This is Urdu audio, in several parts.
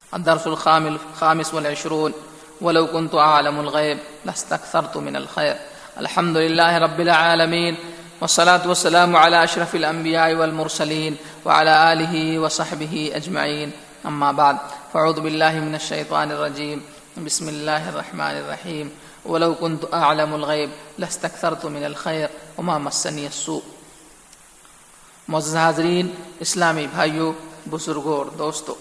الدرس الخامس والعشرون ولو كنت أعلم الغيب لاستكثرت من الخير. الحمد لله رب العالمين والصلاة والسلام على أشرف الأنبياء والمرسلين وعلى آله وصحبه أجمعين. أما بعد فأعوذ بالله من الشيطان الرجيم. بسم الله الرحمن الرحيم. ولو كنت أعلم الغيب لاستكثرت من الخير وما مسني السوء. معزز حاضرین، اسلامی بھائیوں، بزرگوں اور دوستوں،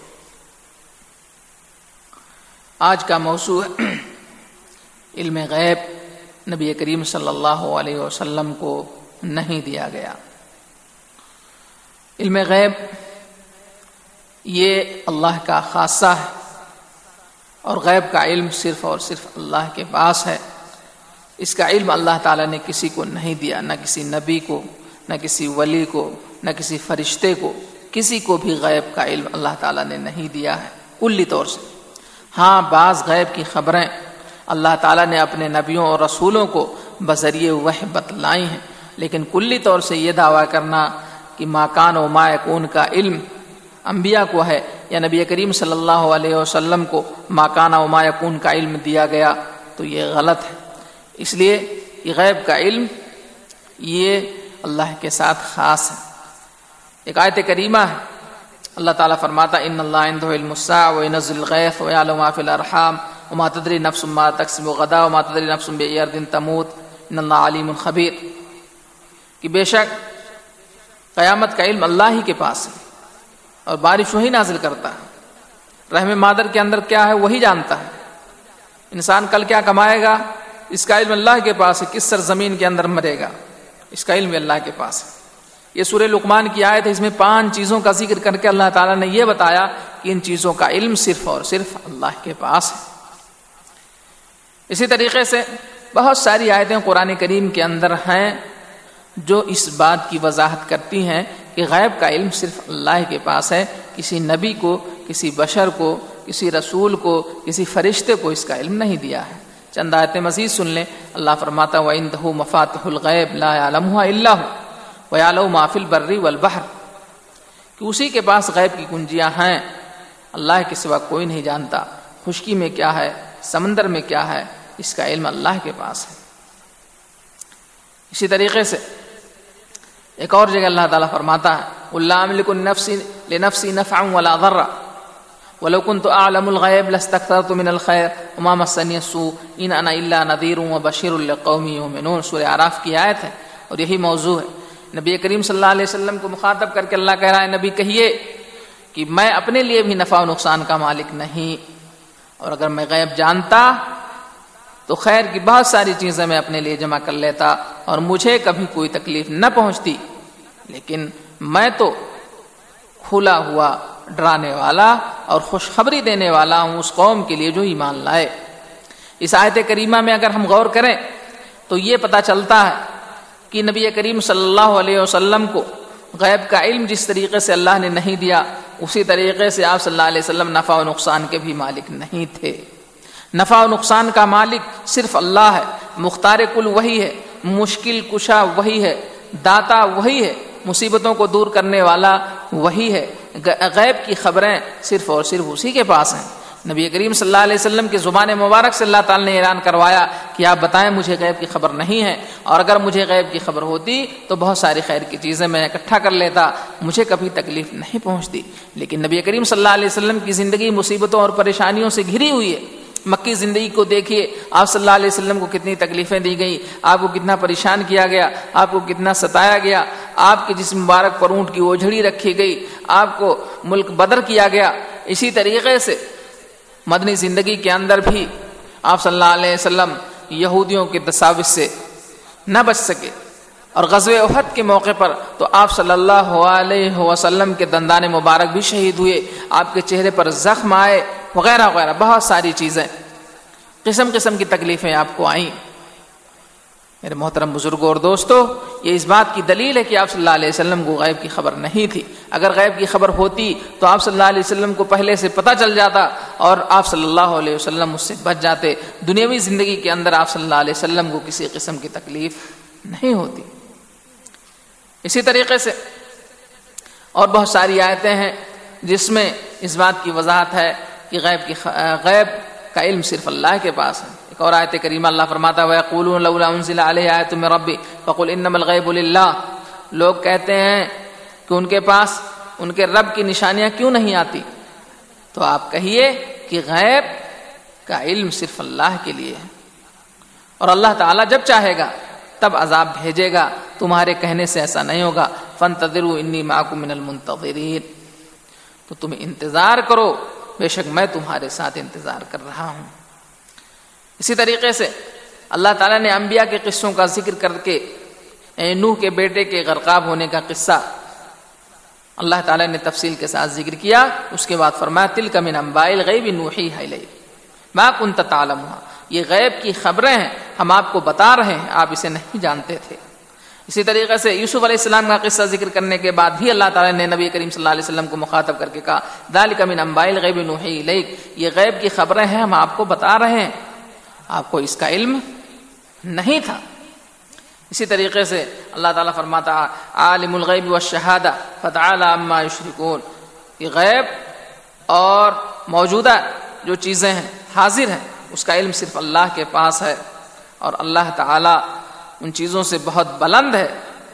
آج کا موضوع علم غیب نبی کریم صلی اللہ علیہ وسلم کو نہیں دیا گیا. علم غیب یہ اللہ کا خاصہ ہے اور غیب کا علم صرف اور صرف اللہ کے پاس ہے. اس کا علم اللہ تعالیٰ نے کسی کو نہیں دیا، نہ کسی نبی کو، نہ کسی ولی کو، نہ کسی فرشتے کو. کسی کو بھی غیب کا علم اللہ تعالیٰ نے نہیں دیا ہے کلی طور سے. ہاں، بعض غیب کی خبریں اللہ تعالیٰ نے اپنے نبیوں اور رسولوں کو بذریعہ وحی بتلائی ہیں، لیکن کلی طور سے یہ دعویٰ کرنا کہ ما کان و ما یکون کا علم انبیاء کو ہے یا نبی کریم صلی اللہ علیہ وسلم کو ما کان و ما یکون کا علم دیا گیا تو یہ غلط ہے. اس لیے کہ غیب کا علم یہ اللہ کے ساتھ خاص ہے. ایک آیت کریمہ ہے، اللہ تعالیٰ فرماتا ان اللہ عنده علم الساعة وينزل الغیث ويعلم ما في الارحام وما تدری نفس ما تکسب غدا وما تدری نفس بأي ارض تموت ان اللہ علیم خبیر. کہ بے شک قیامت کا علم اللہ ہی کے پاس ہے اور بارش وہی نازل کرتا ہے. رحم مادر کے اندر کیا ہے وہی جانتا ہے. انسان کل کیا کمائے گا اس کا علم اللہ کے پاس ہے. کس سرزمین کے اندر مرے گا اس کا علم اللہ کے پاس ہے. یہ سورہ لقمان کی آیت ہے، اس میں 5 چیزوں کا ذکر کر کے اللہ تعالیٰ نے یہ بتایا کہ ان چیزوں کا علم صرف اور صرف اللہ کے پاس ہے. اسی طریقے سے بہت ساری آیتیں قرآن کریم کے اندر ہیں جو اس بات کی وضاحت کرتی ہیں کہ غیب کا علم صرف اللہ کے پاس ہے. کسی نبی کو، کسی بشر کو، کسی رسول کو، کسی فرشتے کو اس کا علم نہیں دیا ہے. چند آیتیں مزید سن لیں. اللہ فرماتا وَعِندَهُ مَفَاتِحُ الْغَيْبِ لَا يَعْلَمُهَا إِلَّا هُوَ وَيَعْلَمُ مَا فِي الْبَرِّ وَالْبَحْرِ. کہ اسی کے پاس غیب کی کنجیاں ہیں، اللہ کے سوا کوئی نہیں جانتا. خشکی میں کیا ہے، سمندر میں کیا ہے، اس کا علم اللہ کے پاس ہے. اسی طریقے سے ایک اور جگہ اللہ تعالیٰ فرماتا ہے قُل لَا أَمْلِكُ لِنَفْسِي نَفْعًا وَلَا ضَرًّا وَلَوْ كُنْتُ أَعْلَمُ الْغَيْبَ لَاسْتَكْثَرْتُ مِنَ الْخَيْرِ وَمَا مَسَّنِيَ السُّوءُ إِنْ أَنَا إِلَّا نَذِيرٌ وَبَشِيرٌ لِقَوْمٍ يُؤْمِنُونَ. سورہ اعراف کی آیت ہے اور یہی موضوع ہے. نبی کریم صلی اللہ علیہ وسلم کو مخاطب کر کے اللہ کہہ رہا ہے نبی کہیے کہ میں اپنے لیے بھی نفع و نقصان کا مالک نہیں، اور اگر میں غیب جانتا تو خیر کی بہت ساری چیزیں میں اپنے لیے جمع کر لیتا اور مجھے کبھی کوئی تکلیف نہ پہنچتی. لیکن میں تو کھلا ہوا ڈرانے والا اور خوشخبری دینے والا ہوں اس قوم کے لیے جو ایمان لائے. اس آیت کریمہ میں اگر ہم غور کریں تو یہ پتہ چلتا ہے کہ نبی کریم صلی اللہ علیہ وسلم کو غیب کا علم جس طریقے سے اللہ نے نہیں دیا، اسی طریقے سے آپ صلی اللہ علیہ وسلم نفع و نقصان کے بھی مالک نہیں تھے. نفع و نقصان کا مالک صرف اللہ ہے. مختار کل وہی ہے، مشکل کشا وہی ہے، داتا وہی ہے، مصیبتوں کو دور کرنے والا وہی ہے. غیب کی خبریں صرف اور صرف اسی کے پاس ہیں. نبی کریم صلی اللہ علیہ وسلم کی زبان مبارک سے اللہ تعالیٰ نے اعلان کروایا کہ آپ بتائیں مجھے غیب کی خبر نہیں ہے، اور اگر مجھے غیب کی خبر ہوتی تو بہت ساری خیر کی چیزیں میں اکٹھا کر لیتا، مجھے کبھی تکلیف نہیں پہنچتی. لیکن نبی کریم صلی اللہ علیہ وسلم کی زندگی مصیبتوں اور پریشانیوں سے گھری ہوئی ہے. مکی زندگی کو دیکھیے، آپ صلی اللہ علیہ وسلم کو کتنی تکلیفیں دی گئیں، آپ کو کتنا پریشان کیا گیا، آپ کو کتنا ستایا گیا، آپ کے جسم مبارک پر اونٹ کی اوجھڑی رکھی گئی، آپ کو ملک بدر کیا گیا. اسی طریقے سے مدنی زندگی کے اندر بھی آپ صلی اللہ علیہ وسلم یہودیوں کے تساوس سے نہ بچ سکے، اور غزوہ احد کے موقع پر تو آپ صلی اللہ علیہ وسلم کے دندان مبارک بھی شہید ہوئے، آپ کے چہرے پر زخم آئے، وغیرہ وغیرہ بہت ساری چیزیں، قسم قسم کی تکلیفیں آپ کو آئیں. میرے محترم بزرگوں اور دوستو، یہ اس بات کی دلیل ہے کہ آپ صلی اللہ علیہ وسلم کو غیب کی خبر نہیں تھی. اگر غیب کی خبر ہوتی تو آپ صلی اللہ علیہ وسلم کو پہلے سے پتہ چل جاتا اور آپ صلی اللہ علیہ وسلم اس سے بچ جاتے. دنیاوی زندگی کے اندر آپ صلی اللہ علیہ وسلم کو کسی قسم کی تکلیف نہیں ہوتی. اسی طریقے سے اور بہت ساری آیتیں ہیں جس میں اس بات کی وضاحت ہے کہ غیب کا علم صرف اللہ کے پاس ہے. ایک اور آیت کریمہ اللہ فرماتا ہے وَيَقُولُونَ لَوْلَا أُنزِلَ عَلَيْهِ آیَةٌ مِّن رَّبِّهِ فَقُلْ إِنَّمَا الْغَيْبُ لِلَّهِ. لوگ کہتے ہیں کہ ان کے پاس ان کے رب کی نشانیاں کیوں نہیں آتی؟ تو آپ کہیے کہ غیب کا علم صرف اللہ کے لیے ہے، اور اللہ تعالیٰ جب چاہے گا تب عذاب بھیجے گا، تمہارے کہنے سے ایسا نہیں ہوگا. فَانتَظِرُوا إِنِّي مَعَكُم مِّنَ الْمُنتَظِرِينَ. تو تم انتظار کرو، بے شک میں تمہارے ساتھ انتظار کر رہا ہوں. اسی طریقے سے اللہ تعالیٰ نے انبیاء کے قصوں کا ذکر کر کے نوح کے بیٹے کے غرقاب ہونے کا قصہ اللہ تعالیٰ نے تفصیل کے ساتھ ذکر کیا. اس کے بعد فرمایا تِلْكَ مِنْ أَنْبَاءِ الْغَيْبِ نُوحِيهَا إِلَيْكَ مَا كُنْتَ تَعْلَمُهَا. یہ غیب کی خبریں ہیں، ہم آپ کو بتا رہے ہیں، آپ اسے نہیں جانتے تھے. اسی طریقے سے یوسف علیہ السلام کا قصہ ذکر کرنے کے بعد بھی اللہ تعالیٰ نے نبی کریم صلی اللہ علیہ وسلم کو مخاطب کر کے کہا ذَلِكَ مِنْ أَنْبَاءِ الْغَيْبِ نُوحِيهِ إِلَيْكَ. یہ غیب کی خبریں ہیں، ہم آپ کو بتا رہے ہیں، آپ کو اس کا علم نہیں تھا. اسی طریقے سے اللہ تعالیٰ فرماتا عالم الغیب والشہادہ فتعالی عما یشرکون. یہ غیب اور موجودہ جو چیزیں ہیں، حاضر ہیں، اس کا علم صرف اللہ کے پاس ہے، اور اللہ تعالیٰ ان چیزوں سے بہت بلند ہے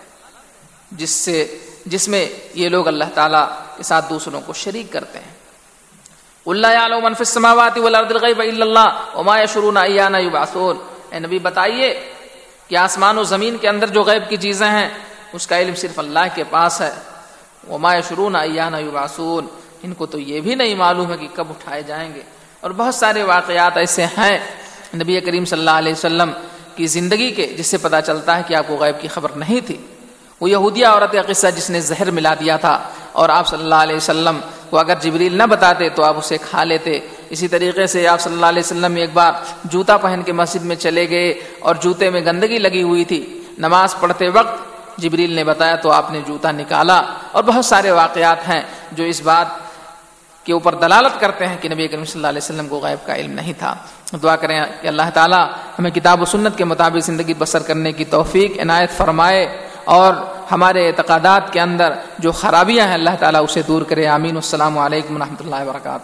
جس میں یہ لوگ اللہ تعالیٰ کے ساتھ دوسروں کو شریک کرتے ہیں. قُل لَّا يَعْلَمُ مَن فِي السَّمَاوَاتِ وَالْأَرْضِ الْغَيْبَ إِلَّا اللَّهُ وَمَا يَشْعُرُونَ أَيَّانَ يُبْعَثُونَ. اے نبی بتائیے کہ آسمان و زمین کے اندر جو غیب کی چیزیں ہیں اس کا علم صرف اللہ کے پاس ہے. وَمَا يَشْعُرُونَ أَيَّانَ يُبْعَثُونَ. ان کو تو یہ بھی نہیں معلوم ہے کہ کب اٹھائے جائیں گے. اور بہت سارے واقعات ایسے ہیں نبی کریم صلی اللہ علیہ وسلم کی زندگی کے جس سے پتہ چلتا ہے کہ آپ کو غیب کی خبر نہیں تھی. وہ یہودیہ عورت کا قصہ جس نے زہر ملا دیا تھا، اور آپ صلی اللہ علیہ وسلم کو اگر جبریل نہ بتاتے تو آپ اسے کھا لیتے. اسی طریقے سے آپ صلی اللہ علیہ وسلم ایک بار جوتا پہن کے مسجد میں چلے گئے اور جوتے میں گندگی لگی ہوئی تھی. نماز پڑھتے وقت جبریل نے بتایا تو آپ نے جوتا نکالا. اور بہت سارے واقعات ہیں جو اس بات کے اوپر دلالت کرتے ہیں کہ نبی کریم صلی اللہ علیہ وسلم کو غیب کا علم نہیں تھا. دعا کریں کہ اللہ تعالیٰ ہمیں کتاب و سنت کے مطابق زندگی بسر کرنے کی توفیق عنایت فرمائے، اور ہمارے اعتقادات کے اندر جو خرابیاں ہیں اللہ تعالیٰ اسے دور کرے. آمین. السلام علیکم و رحمۃ اللہ وبرکاتہ.